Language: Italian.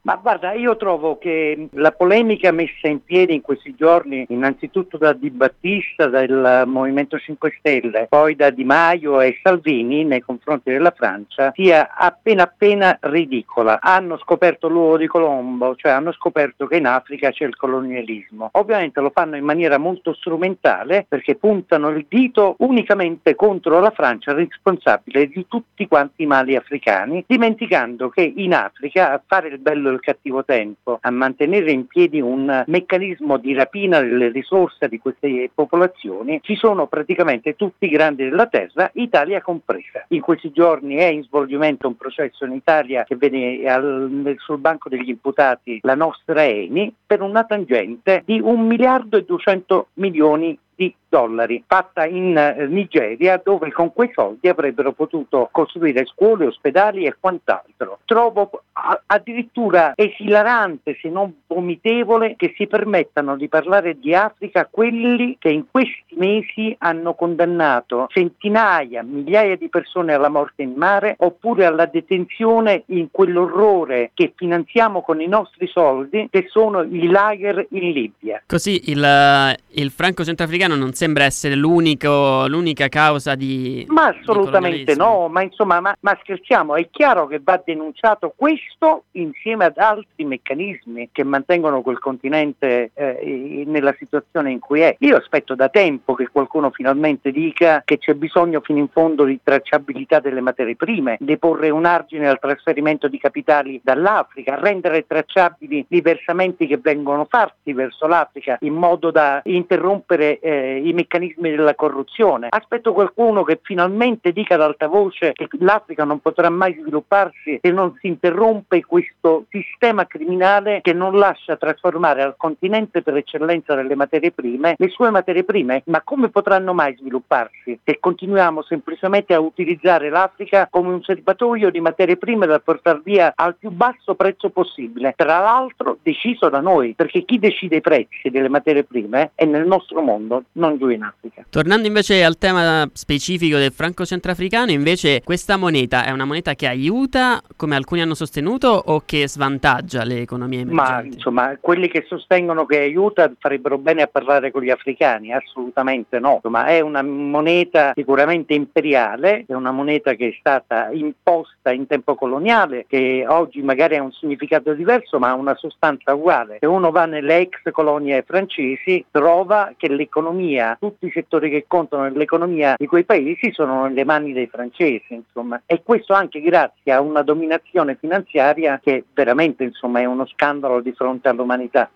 Ma guarda, io trovo che la polemica messa in piedi in questi giorni, innanzitutto da Di Battista, del Movimento 5 Stelle, poi da Di Maio e Salvini nei confronti della Francia, sia appena ridicola. Hanno scoperto l'uovo di Colombo, cioè hanno scoperto che in Africa c'è il colonialismo. Ovviamente lo fanno in maniera molto strumentale, perché puntano il dito unicamente contro la Francia, responsabile di tutti quanti i mali africani, dimenticando che in Africa, a fare il bello e il cattivo tempo, a mantenere in piedi un meccanismo di rapina delle risorse di queste popolazioni, ci sono praticamente tutti i grandi della terra, Italia compresa. In questi giorni è in svolgimento un processo in Italia che vede sul banco degli imputati la nostra Eni per una tangente di 1.200.000.000 di dollari, fatta in Nigeria, dove con quei soldi avrebbero potuto costruire scuole, ospedali e quant'altro. Trovo addirittura esilarante, se non vomitevole, che si permettano di parlare di Africa quelli che in questi mesi hanno condannato centinaia, migliaia di persone alla morte in mare, oppure alla detenzione in quell'orrore che finanziamo con i nostri soldi, che sono i lager in Libia. Così il franco centroafricano non sembra essere l'unica causa di Ma assolutamente di no, ma insomma, ma scherziamo, è chiaro che va denunciato questo insieme ad altri meccanismi che mantengono quel continente nella situazione in cui è. Io aspetto da tempo che qualcuno finalmente dica che c'è bisogno fino in fondo di tracciabilità delle materie prime, di porre un argine al trasferimento di capitali dall'Africa, rendere tracciabili i versamenti che vengono fatti verso l'Africa in modo da interrompere i meccanismi della corruzione. Aspetto qualcuno che finalmente dica ad alta voce che l'Africa non potrà mai svilupparsi se non si interrompe questo sistema criminale che non lascia trasformare al continente per eccellenza delle materie prime le sue materie prime. Ma come potranno mai svilupparsi se continuiamo semplicemente a utilizzare l'Africa come un serbatoio di materie prime da portare via al più basso prezzo possibile, tra l'altro deciso da noi, perché chi decide i prezzi delle materie prime è nel nostro mondo, non giù in Africa. Tornando invece al tema specifico del franco centroafricano, invece questa moneta è una moneta che aiuta, come alcuni hanno sostenuto, o che svantaggia le economie emergenti? Ma insomma, quelli che sostengono che aiuta farebbero bene a parlare con gli africani, assolutamente no. Insomma, è una moneta sicuramente imperiale, è una moneta che è stata imposta in tempo coloniale, che oggi magari ha un significato diverso ma ha una sostanza uguale. Se uno va nelle ex colonie francesi trova che l'economia, tutti i settori che contano nell'economia di quei paesi sono nelle mani dei francesi, insomma, e questo anche grazie a una dominazione finanziaria che veramente, insomma, è uno scandalo di fronte all'umanità.